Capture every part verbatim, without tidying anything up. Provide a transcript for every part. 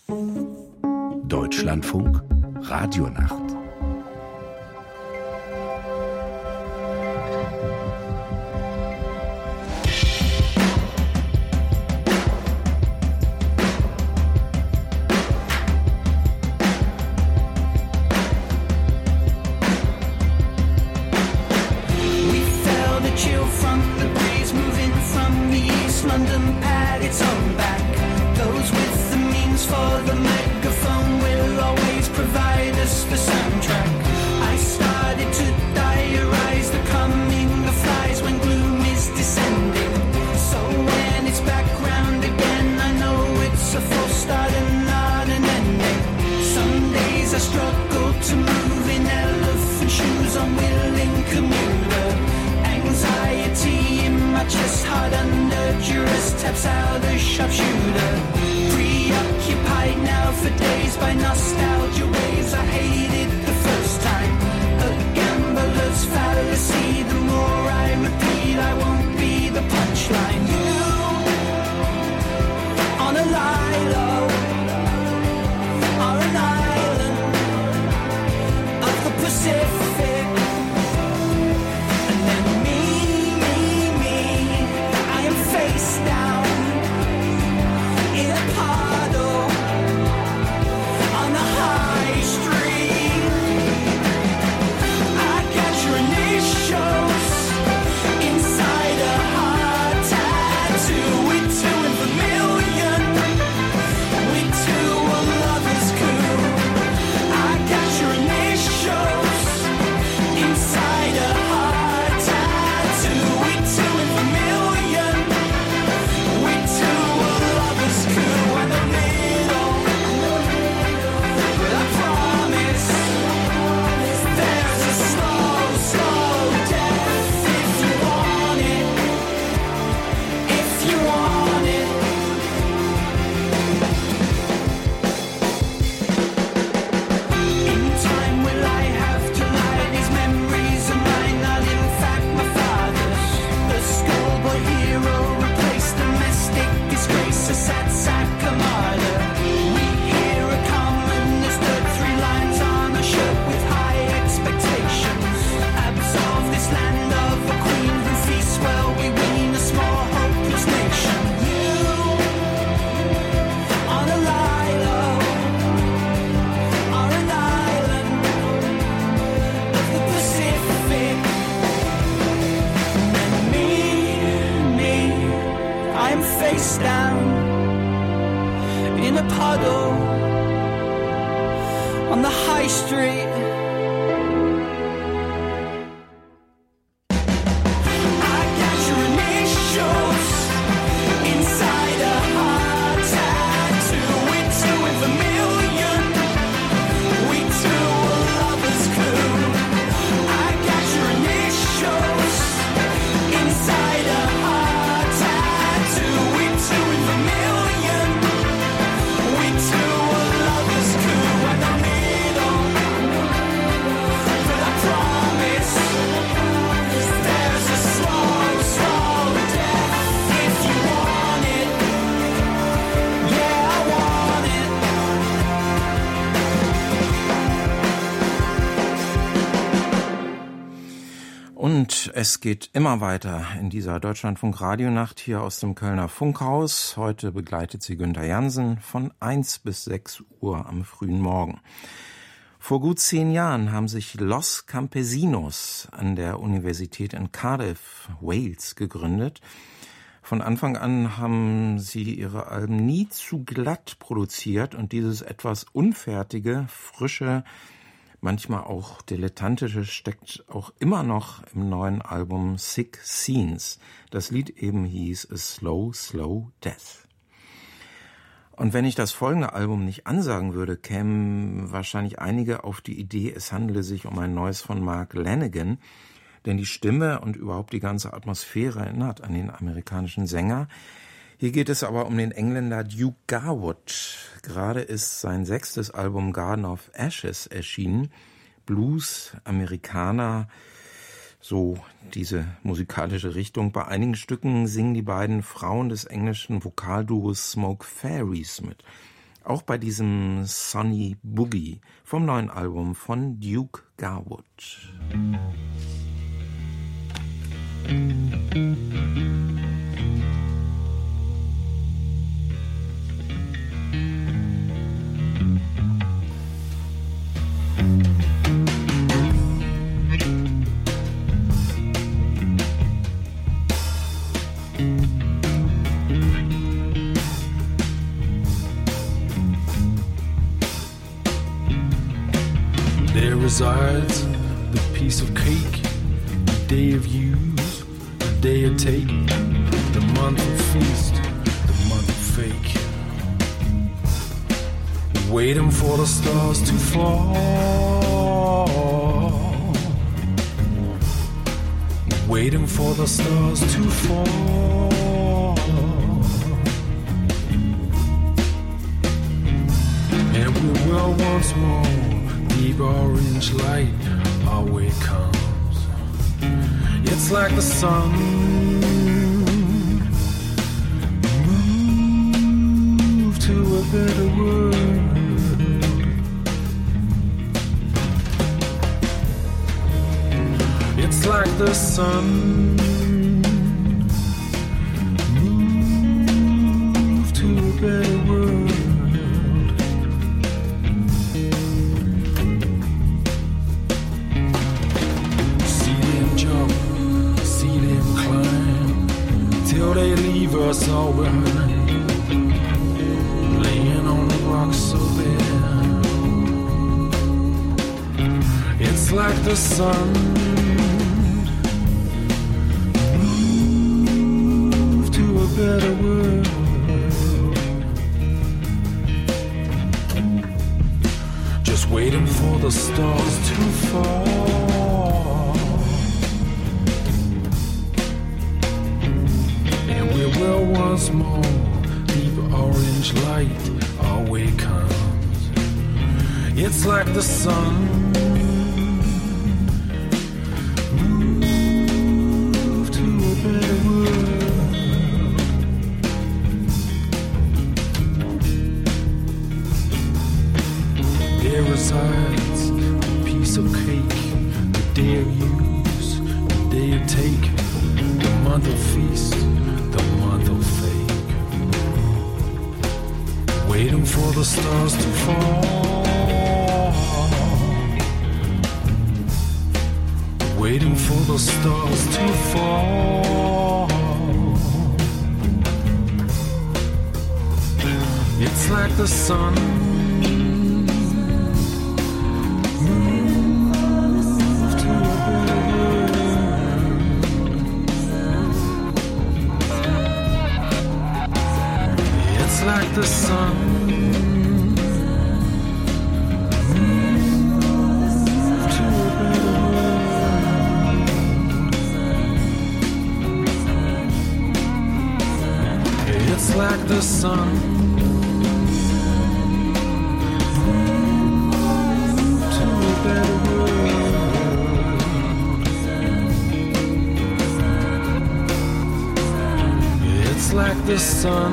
Deutschlandfunk Radionacht. Und es geht immer weiter in dieser Deutschlandfunk-Radionacht hier aus dem Kölner Funkhaus. Heute begleitet sie Günther Jansen von eins bis sechs Uhr am frühen Morgen. Vor gut zehn Jahren haben sich Los Campesinos an der Universität in Cardiff, Wales, gegründet. Von Anfang an haben sie ihre Alben nie zu glatt produziert und dieses etwas unfertige, frische, manchmal auch dilettantische steckt auch immer noch im neuen Album Sick Scenes. Das Lied eben hieß A Slow, Slow Death. Und wenn ich das folgende Album nicht ansagen würde, kämen wahrscheinlich einige auf die Idee, es handele sich um ein neues von Mark Lanegan, denn die Stimme und überhaupt die ganze Atmosphäre erinnert an den amerikanischen Sänger. Hier geht es aber um den Engländer Duke Garwood. Gerade ist sein sechstes Album Garden of Ashes erschienen. Blues, Amerikaner, so diese musikalische Richtung. Bei einigen Stücken singen die beiden Frauen des englischen Vokalduos Smoke Fairies mit. Auch bei diesem Sonny Boogie vom neuen Album von Duke Garwood. There resides the piece of cake, the day of use, the day of take, the month of feast, the month of fake. Waiting for the stars to fall, waiting for the stars to fall. And we will once more, deep orange light, our way comes. It's like the sun move to a better world. It's like the sun move to a better world. They leave us all behind, laying on the rocks so bare. It's like the sun moved to a better world. Just waiting for the stars to fall. Well, once more, deep orange light, our way comes. It's like the sun moved to a better world. There resides a piece of cake, the day of use, the day of take, the month of feast, the month of fake. Waiting for the stars to fall, waiting for the stars to fall. It's like the sun moved to a better world. It's like the sun moved to a better world. It's like the sun moved to a better world. It's like the sun.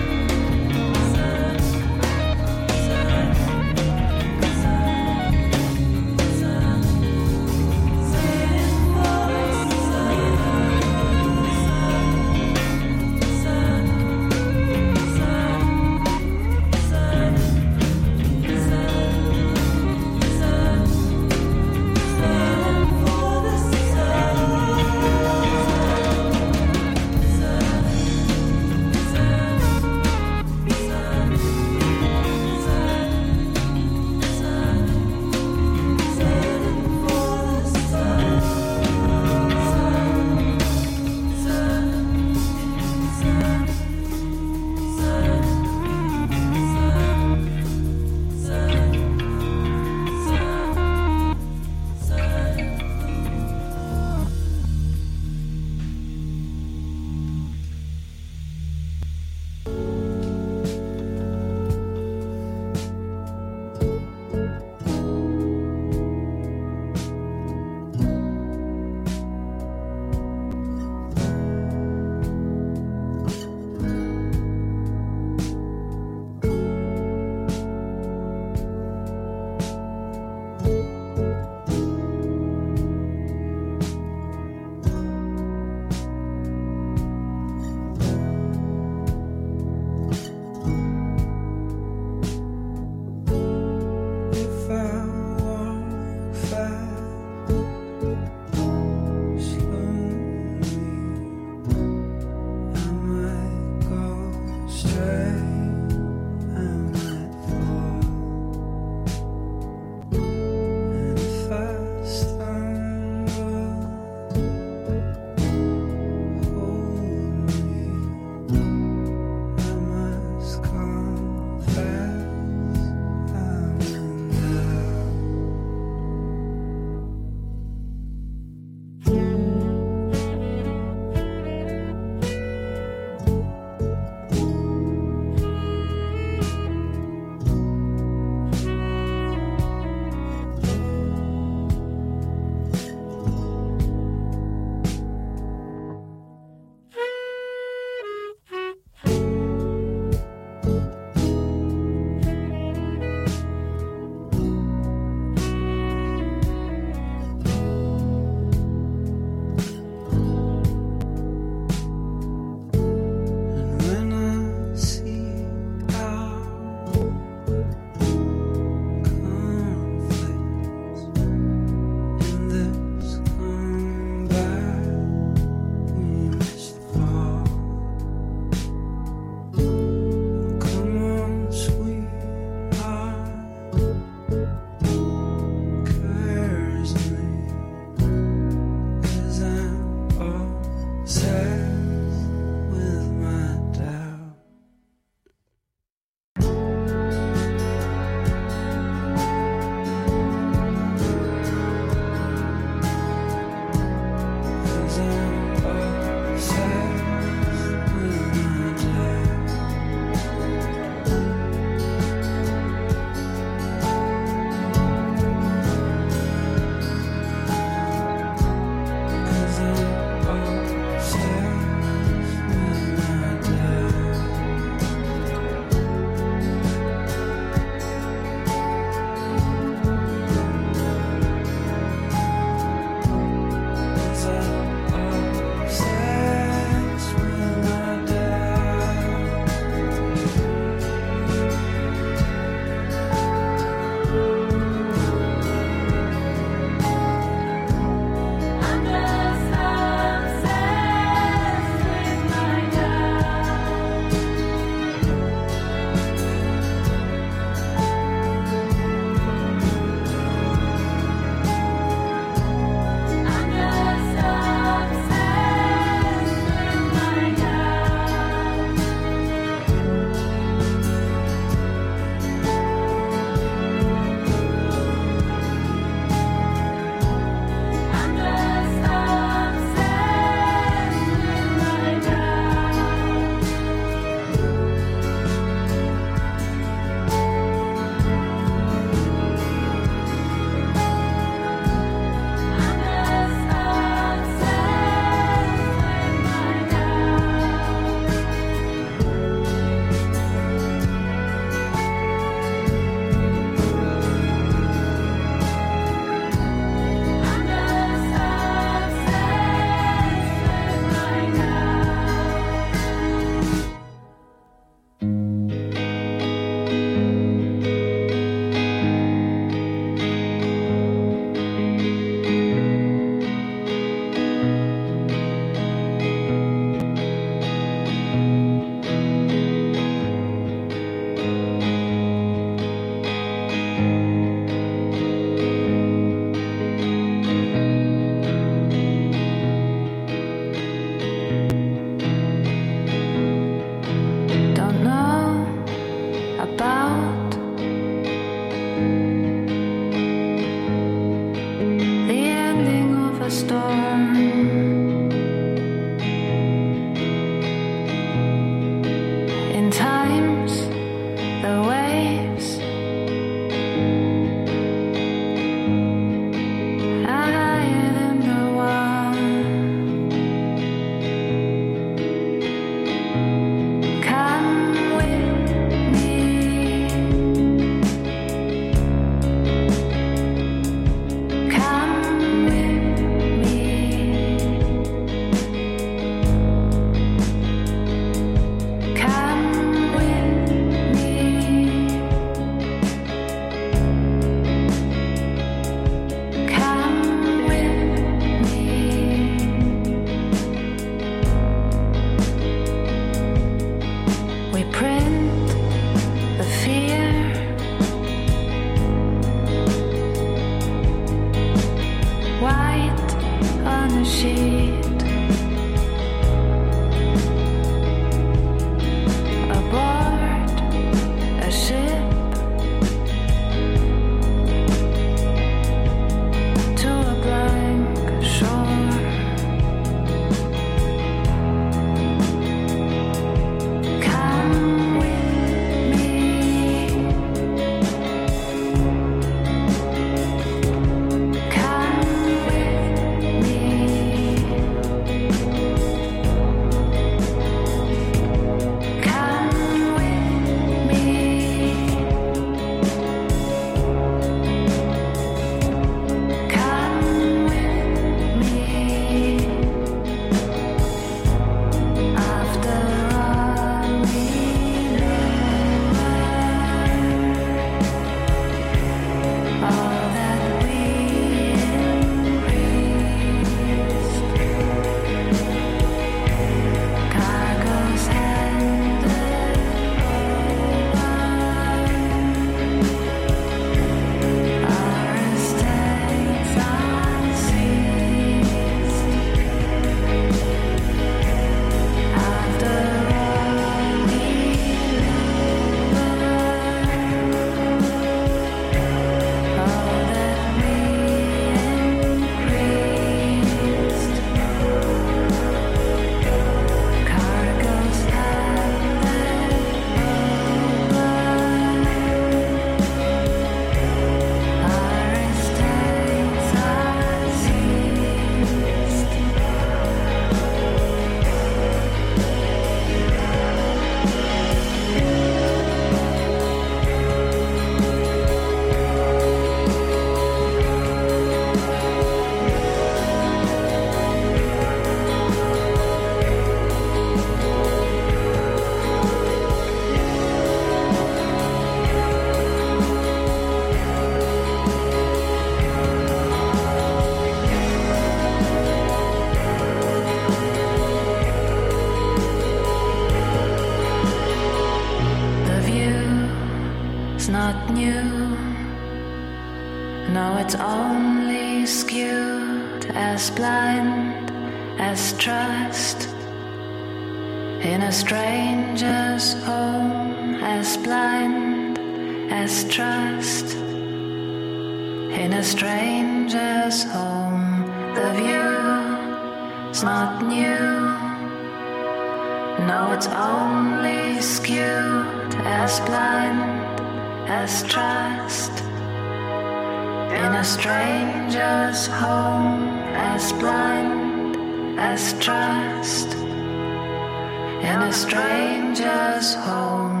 it's only skewed as blind as trust in a stranger's home, as blind as trust in a stranger's home. The view's not new, no, it's only skewed as blind as trust in a stranger's home, as blind as trust in a stranger's home.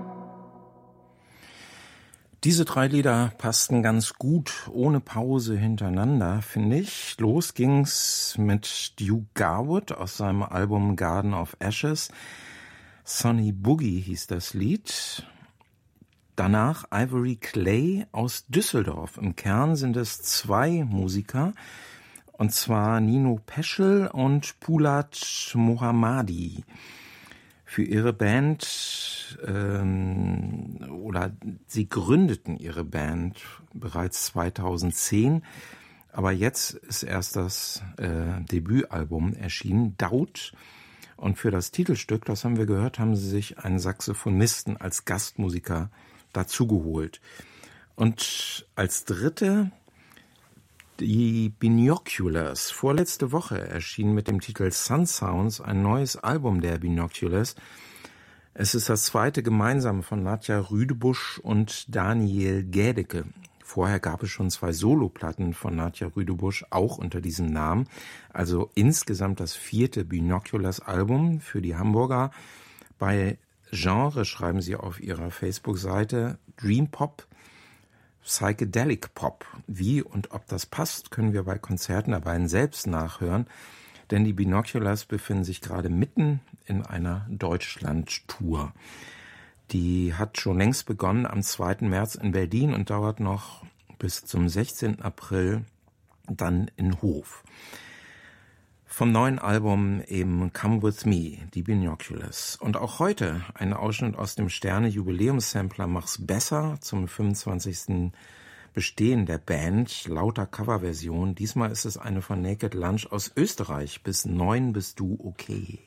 Diese drei Lieder passten ganz gut ohne Pause hintereinander, finde ich. Los ging's mit Duke Garwood aus seinem Album Garden of Ashes. Sonny Boogie hieß das Lied. Danach Ivory Clay aus Düsseldorf. Im Kern sind es zwei Musiker, und zwar Nino Peschel und Poulad Mohammadi. Für ihre Band, ähm, oder sie gründeten ihre Band bereits zweitausendzehn, aber jetzt ist erst das äh, Debütalbum erschienen, Doubt. Und für das Titelstück, das haben wir gehört, haben sie sich einen Saxophonisten als Gastmusiker dazugeholt. Und als dritte die Binoculars. Vorletzte Woche erschien mit dem Titel Sun Sounds ein neues Album der Binoculars. Es ist das zweite gemeinsame von Nadja Rüdebusch und Daniel Gädecke. Vorher gab es schon zwei Soloplatten von Nadja Rüdebusch, auch unter diesem Namen. Also insgesamt das vierte Binoculars-Album für die Hamburger. Bei Genre schreiben sie auf ihrer Facebook-Seite Dream Pop, Psychedelic Pop. Wie und ob das passt, können wir bei Konzerten der beiden selbst nachhören, denn die Binoculars befinden sich gerade mitten in einer Deutschland-Tour. Die hat schon längst begonnen am zweiten März in Berlin und dauert noch bis zum sechzehnten April dann in Hof. Vom neuen Album eben Come With Me, die Binoculars. Und auch heute ein Ausschnitt aus dem Sterne-Jubiläumssampler Mach's Besser zum fünfundzwanzigsten Bestehen der Band, lauter Coverversion. Diesmal ist es eine von Naked Lunch aus Österreich. Bis neun bist du okay.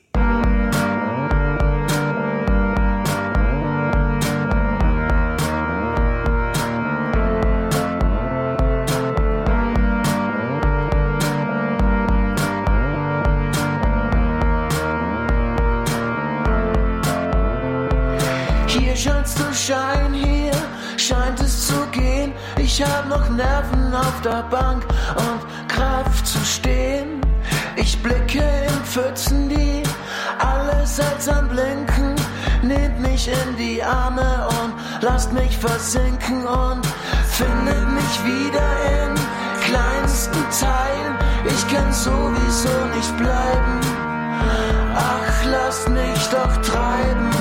Schein, hier scheint es zu gehen. Ich hab noch Nerven auf der Bank und Kraft zu stehen. Ich blicke in Pfützen, die alle seltsam blinken. Nehmt mich in die Arme und lasst mich versinken und findet mich wieder in kleinsten Teilen. Ich kann sowieso nicht bleiben. Ach, lasst mich doch treiben.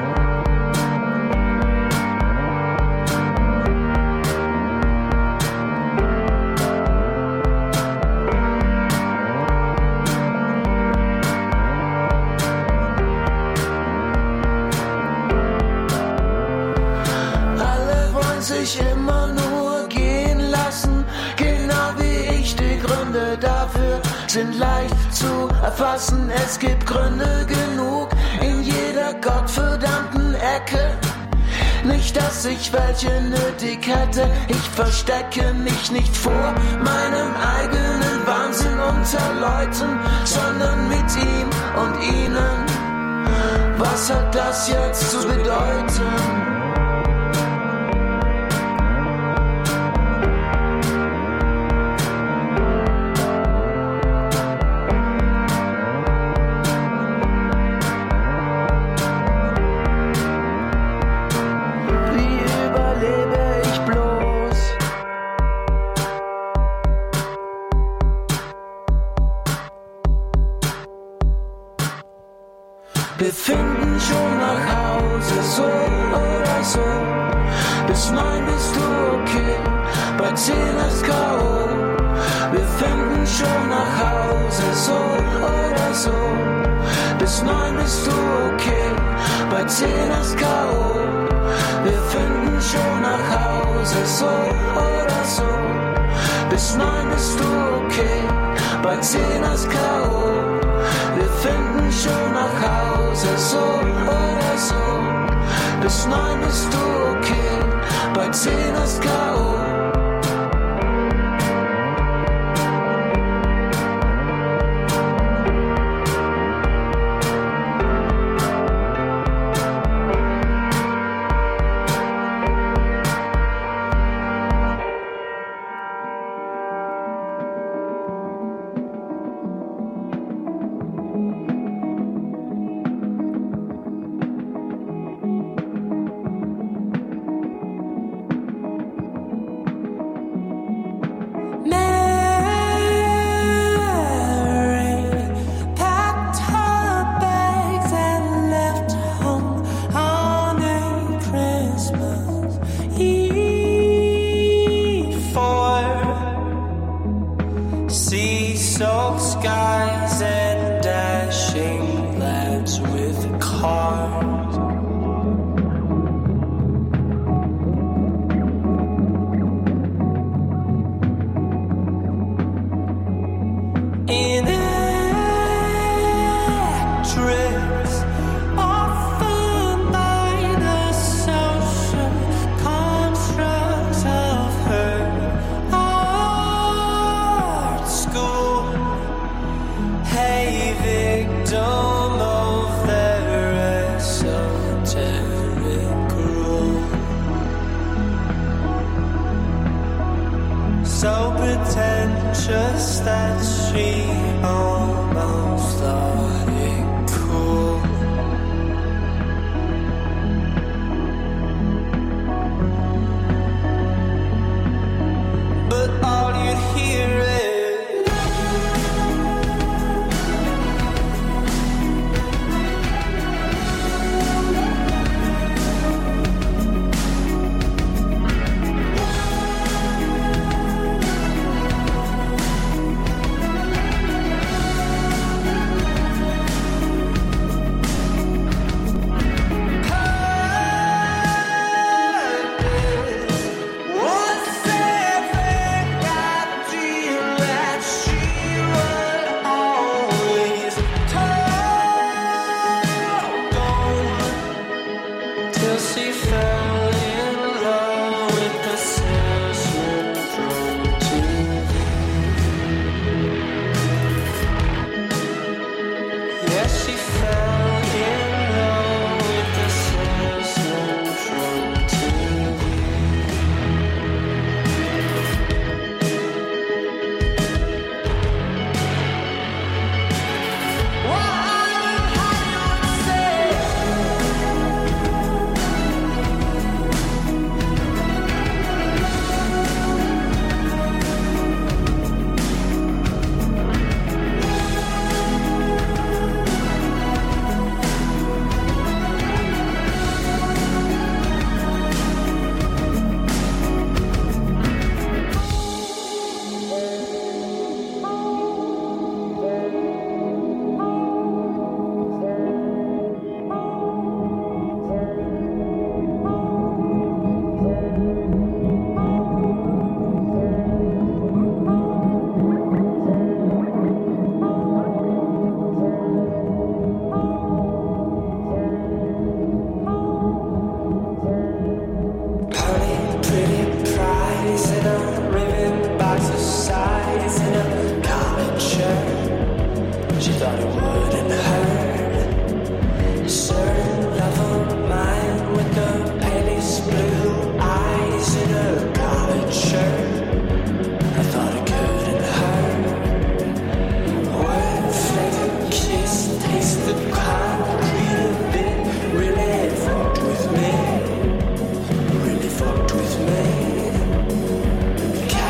Immer nur gehen lassen, genau wie ich. Die Gründe dafür sind leicht zu erfassen. Es gibt Gründe genug in jeder gottverdammten Ecke. Nicht, dass ich welche nötig hätte. Ich verstecke mich nicht vor meinem eigenen Wahnsinn unter Leuten, sondern mit ihm und ihnen. Was hat das jetzt zu bedeuten? Wir finden schon nach Hause, so oder so. Bis neun bist du okay, bei zehn ist K O. Wir finden schon nach Hause, so oder so. Bis neun bist du okay, bei zehn ist K O. Wir finden schon nach Hause, so oder so. bis neun bist du okay, bei zehn ist K O. Wir finden schon nach Hause, so oder so. Bis neun bist du okay, bei zehn ist K O.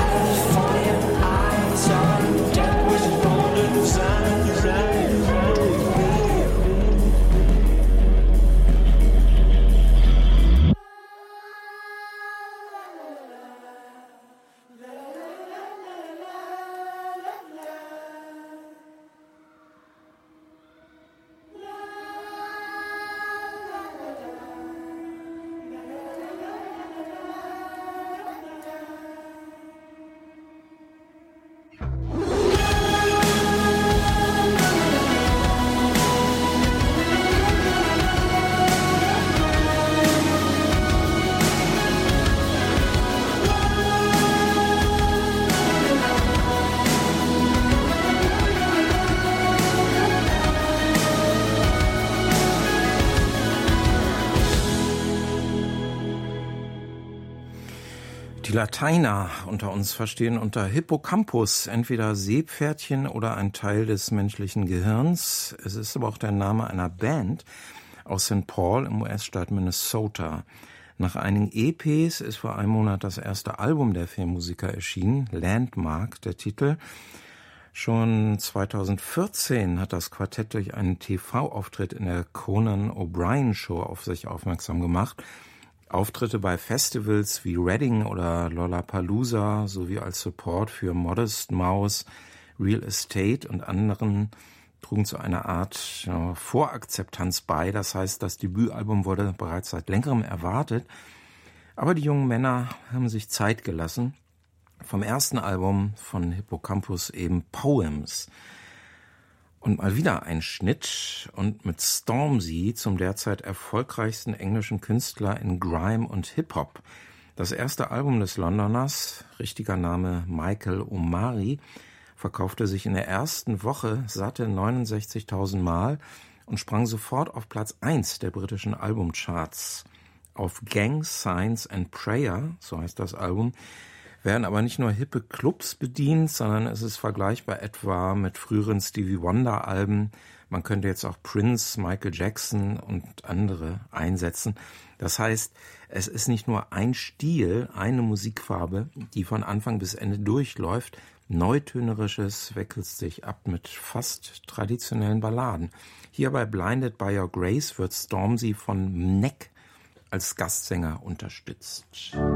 California eyes are dead with golden eyes. Lateiner unter uns verstehen unter Hippocampus entweder Seepferdchen oder ein Teil des menschlichen Gehirns. Es ist aber auch der Name einer Band aus Sankt Paul im U S-Staat Minnesota. Nach einigen E Ps ist vor einem Monat das erste Album der vier Musiker erschienen, Landmark, der Titel. Schon zweitausendvierzehn hat das Quartett durch einen T V-Auftritt in der Conan O'Brien Show auf sich aufmerksam gemacht. Auftritte bei Festivals wie Reading oder Lollapalooza sowie als Support für Modest Mouse, Real Estate und anderen trugen zu einer Art ja, Vorakzeptanz bei. Das heißt, das Debütalbum wurde bereits seit längerem erwartet. Aber die jungen Männer haben sich Zeit gelassen. Vom ersten Album von Hippocampus eben Poems. Und mal wieder ein Schnitt und mit Stormzy zum derzeit erfolgreichsten englischen Künstler in Grime und Hip-Hop. Das erste Album des Londoners, richtiger Name Michael Omari, verkaufte sich in der ersten Woche satte neunundsechzigtausend Mal und sprang sofort auf Platz eins der britischen Albumcharts. Auf Gang, Signs and Prayer, so heißt das Album, werden aber nicht nur hippe Clubs bedient, sondern es ist vergleichbar etwa mit früheren Stevie Wonder Alben. Man könnte jetzt auch Prince, Michael Jackson und andere einsetzen. Das heißt, es ist nicht nur ein Stil, eine Musikfarbe, die von Anfang bis Ende durchläuft. Neutönerisches wechselt sich ab mit fast traditionellen Balladen. Hier bei Blinded by Your Grace wird Stormzy von Neck als Gastsänger unterstützt.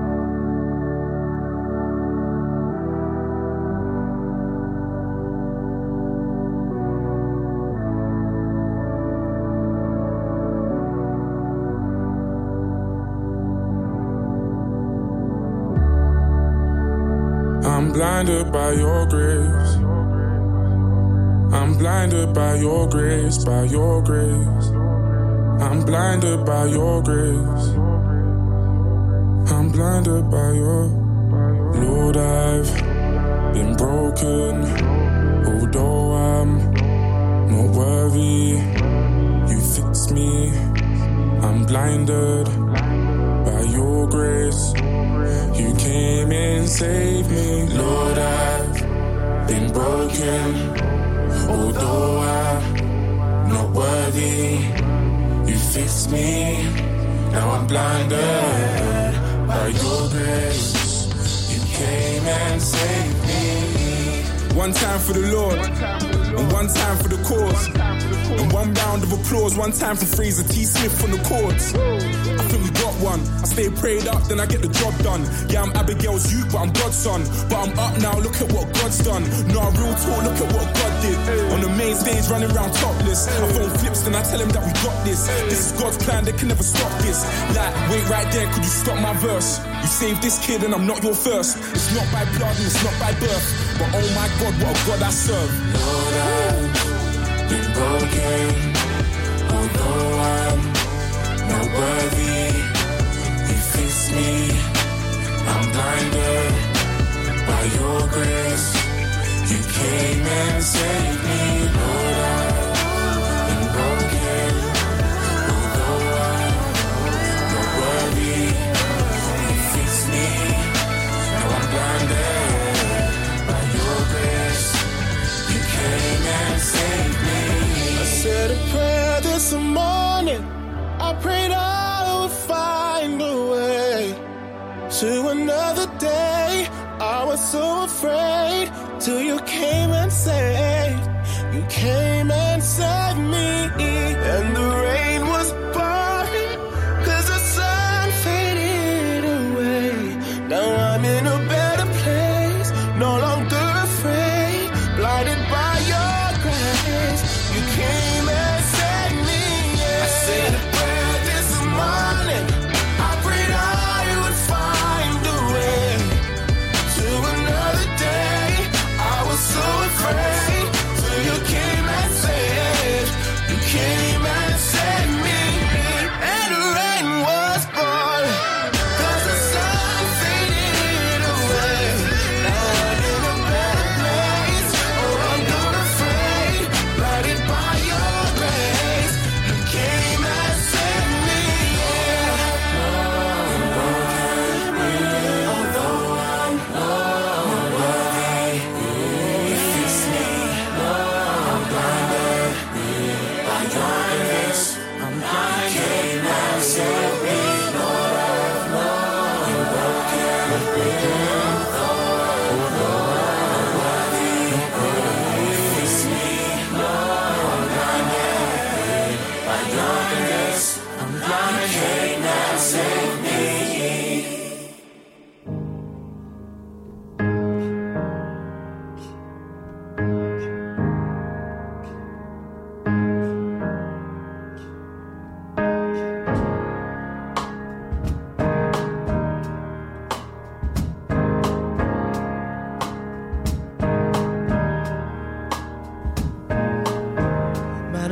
I'm blinded by your grace. I'm blinded by your grace, by your grace. I'm blinded by your grace. I'm blinded by your Lord, I've been broken. Although I'm not worthy, you fix me. I'm blinded by your grace. You came and saved me. Lord, I've been broken. Although I'm not worthy, you fixed me. Now I'm blinded by your grace. You came and saved me. One time for the Lord, and one time for the cause. And one round of applause, one time for Fraser T. Smith on the chords. I think we got one. I stay prayed up, then I get the job done. Yeah, I'm Abigail's youth, but I'm God's son. But I'm up now, look at what God's done. No, real talk, look at what God did. On the main stage, running around topless. I phone flips, then I tell him that we got this. This is God's plan, they can never stop this. Like, wait right there, could you stop my verse? You saved this kid and I'm not your first. It's not by blood and it's not by birth. But oh my God, what a God I serve. Lord, I've been broken. Although I'm not worthy, you fixed me. I'm blinded by your grace. You came and saved me. Lord, I've been broken. Although I'm not worthy, you fixed me. Now I'm blinded by your grace. You came and saved me. I said a prayer this morning. I prayed I would find a way to another day. I was so afraid till you came and saved. You came and saved me. And the rain was pouring, cause the sun faded away. Now I'm in a better place, no longer afraid. Blinded by your grace, you came and saved me. Yeah. I said a prayer this morning. I prayed I would find a way to another day. I was so afraid till you came and saved.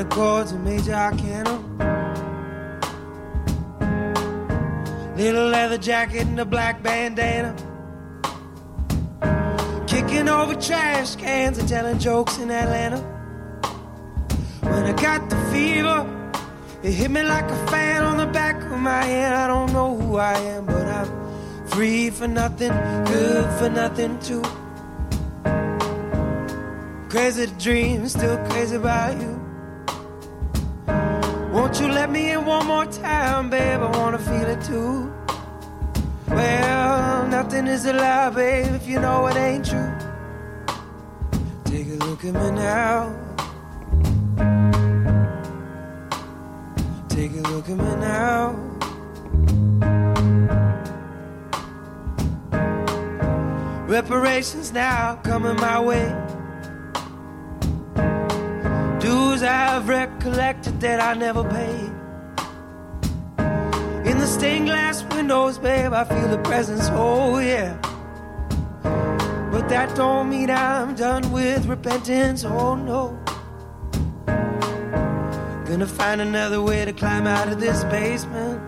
chords of Major Arcana. Little leather jacket and a black bandana. Kicking over trash cans and telling jokes in Atlanta. When I got the fever, it hit me like a fan on the back of my head. I don't know who I am, but I'm free for nothing, good for nothing too. Crazy to dream, still crazy about you. Won't you let me in one more time, babe? I wanna feel it too. Well, nothing is a lie, babe, if you know it ain't true. Take a look at me now. Take a look at me now. Reparations now coming my way. Dues I've recollected that I never paid. In the stained glass windows, babe, I feel the presence, oh yeah. But that don't mean I'm done with repentance, oh no. Gonna find another way to climb out of this basement.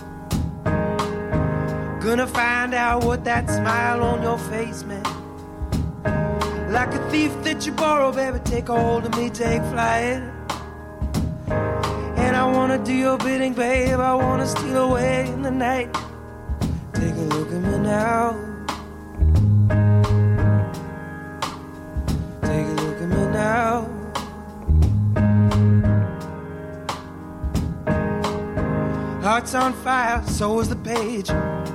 Gonna find out what that smile on your face meant. Like a thief that you borrow, baby, take a hold of me, take flight. And I wanna do your bidding, babe, I wanna steal away in the night. Take a look at me now. Take a look at me now. Heart's on fire, so is the page.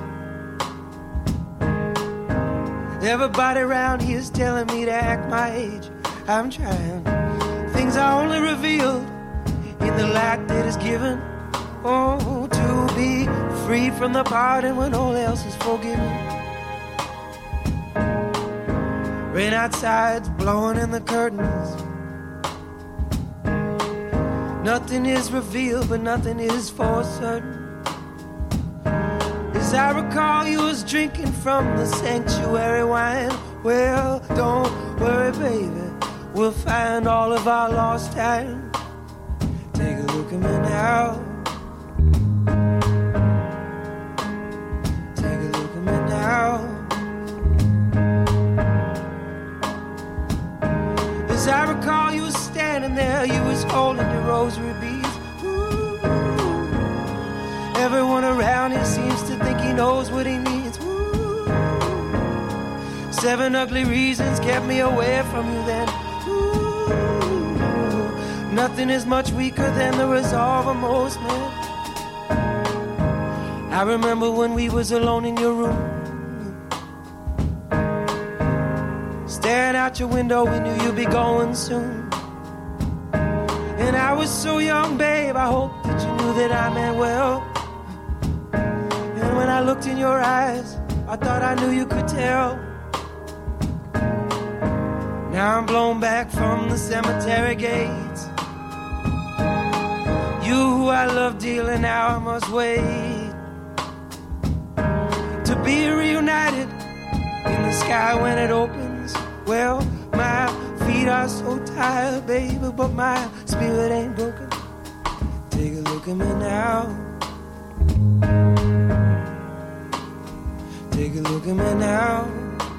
Everybody around here's telling me to act my age. I'm trying. Things are only revealed in the light that is given. Oh, to be free from the pardon when all else is forgiven. Rain outside's blowing in the curtains. Nothing is revealed, but nothing is for certain. As I recall, you was drinking from the sanctuary wine. Well, don't worry, baby, we'll find all of our lost time. Take a look at me now. Take a look at me now. As I recall, you was standing there, you was holding your rosary beads. Ooh. Everyone around here seems to think he knows what he needs. Ooh. Seven ugly reasons kept me away from you then. Ooh. Nothing is much weaker than the resolve of most men. I remember when we was alone in your room, staring out your window, we knew you'd be going soon. And I was so young, babe, I hope that you knew that I meant well. And when I looked in your eyes, I thought I knew you could tell. Now I'm blown back from the cemetery gates. You who I love dearly, now I must wait to be reunited in the sky when it opens. Well, my feet are so tired, baby, but my spirit ain't broken. Take a look at me now. Take a look at me now.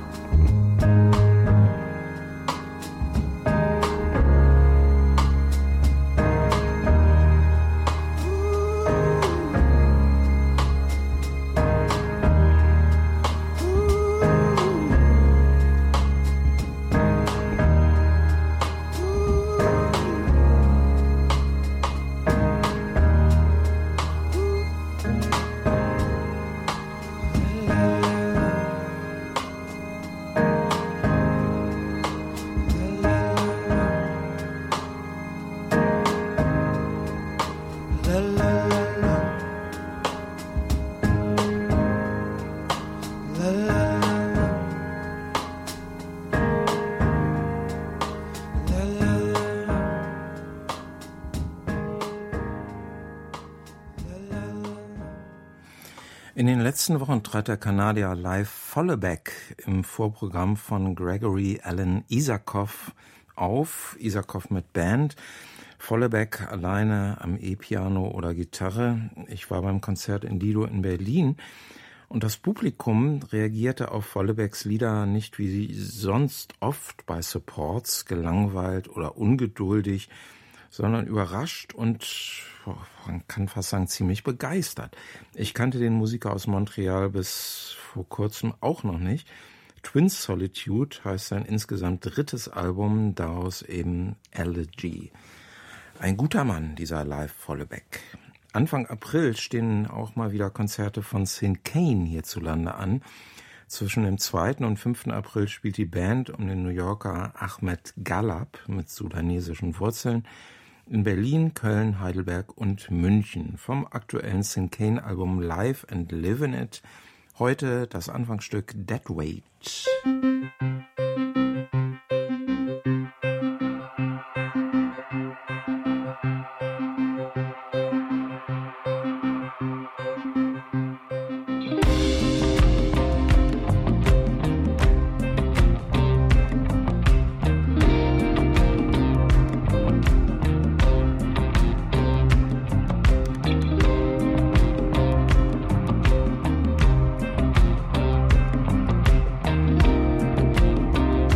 In den letzten Wochen trat der Kanadier Leif Vollebaeck im Vorprogramm von Gregory Alan Isakov auf, Isakov mit Band. Vollebeck alleine am E-Piano oder Gitarre. Ich war beim Konzert in Lido in Berlin und das Publikum reagierte auf Vollebecks Lieder nicht wie sie sonst oft bei Supports, gelangweilt oder ungeduldig, sondern überrascht und man kann fast sagen ziemlich begeistert. Ich kannte den Musiker aus Montreal bis vor kurzem auch noch nicht. Twin Solitude heißt sein insgesamt drittes Album, daraus eben Elegy. Ein guter Mann, dieser Live Vollebeck. Anfang April stehen auch mal wieder Konzerte von Saint Kane hierzulande an. Zwischen dem zweiten und fünften April spielt die Band um den New Yorker Ahmed Galab mit sudanesischen Wurzeln in Berlin, Köln, Heidelberg und München. Vom aktuellen Saint Kane Album Live and Livin' It heute das Anfangsstück Dead Weight. Thank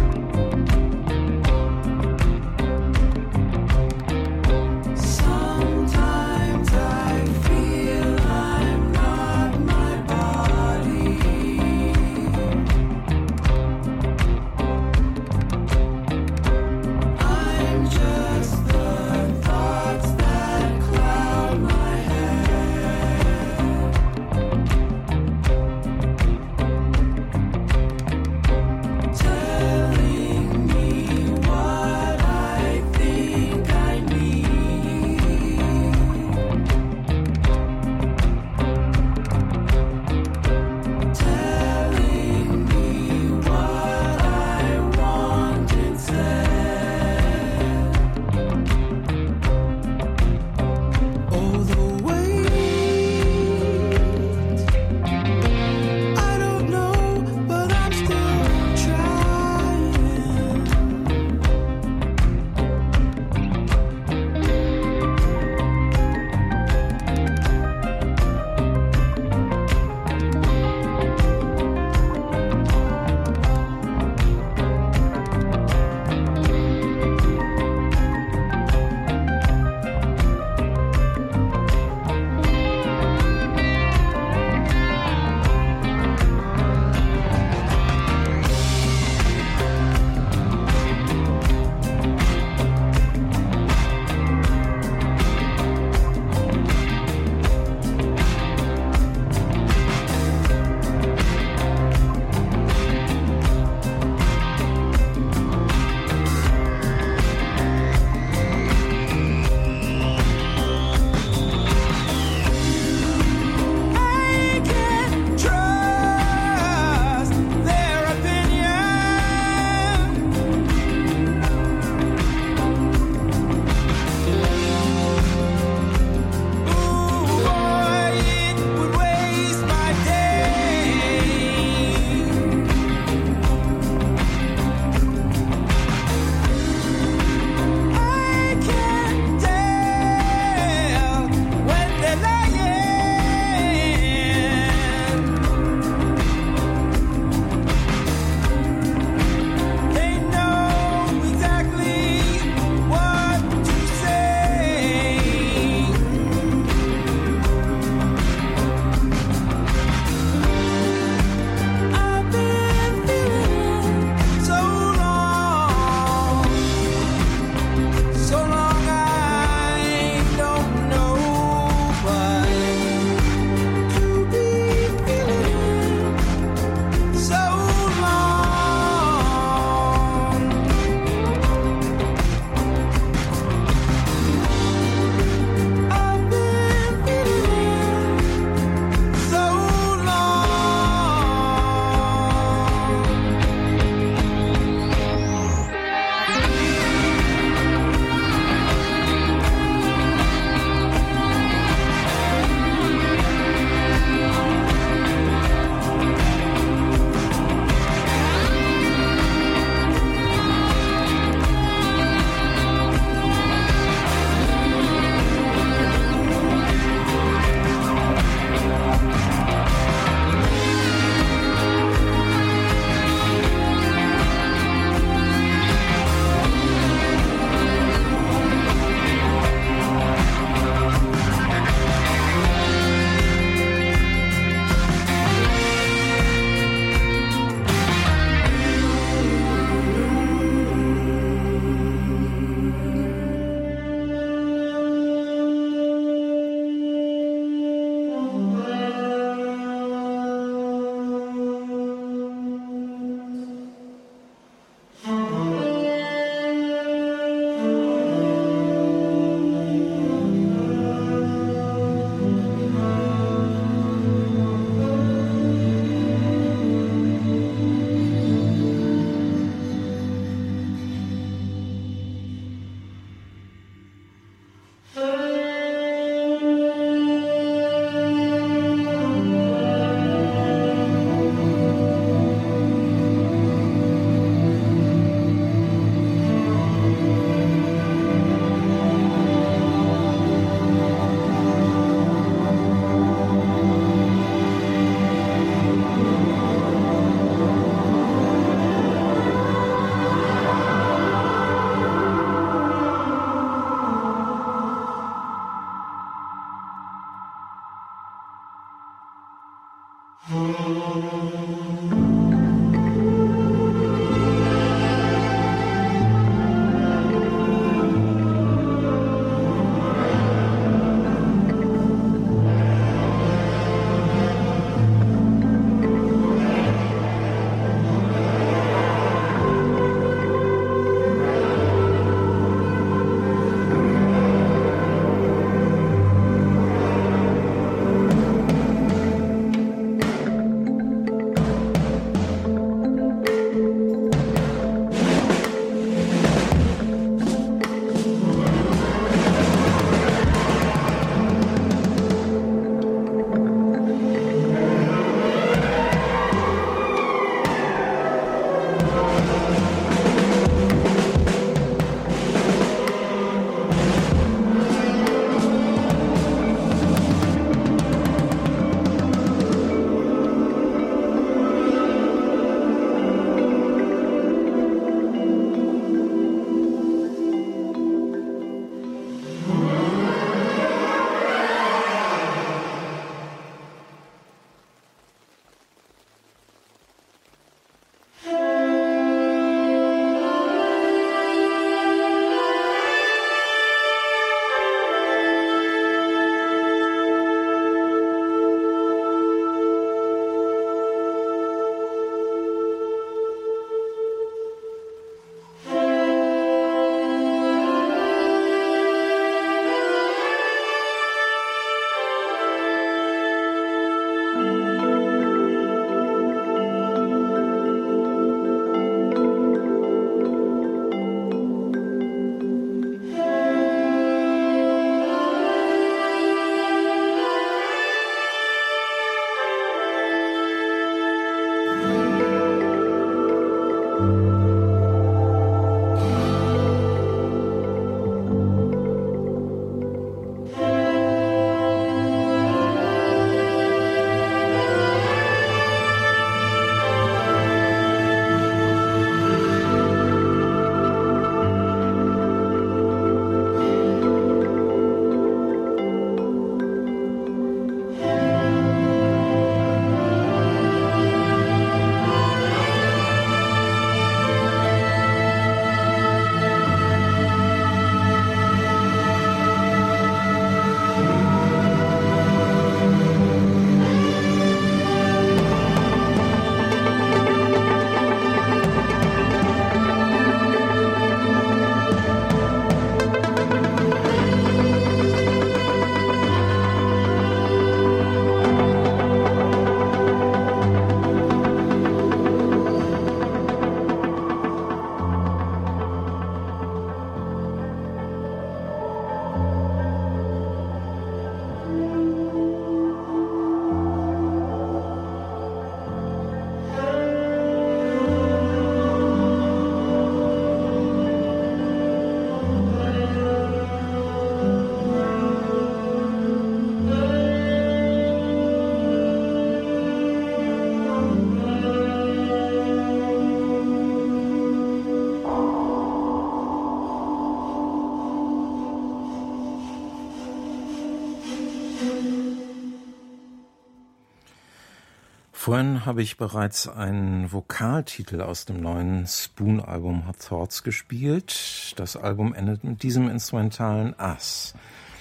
Vorhin habe ich bereits einen Vokaltitel aus dem neuen Spoon-Album Hot Thoughts gespielt. Das Album endet mit diesem instrumentalen Ass.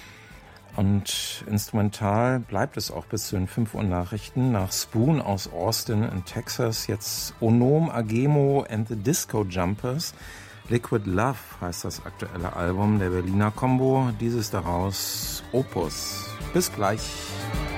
Und instrumental bleibt es auch bis zu den fünf Uhr Nachrichten. Nach Spoon aus Austin in Texas jetzt Onom Agemo and the Disco Jumpers. Liquid Love heißt das aktuelle Album der Berliner Combo. Dieses daraus Opus. Bis gleich.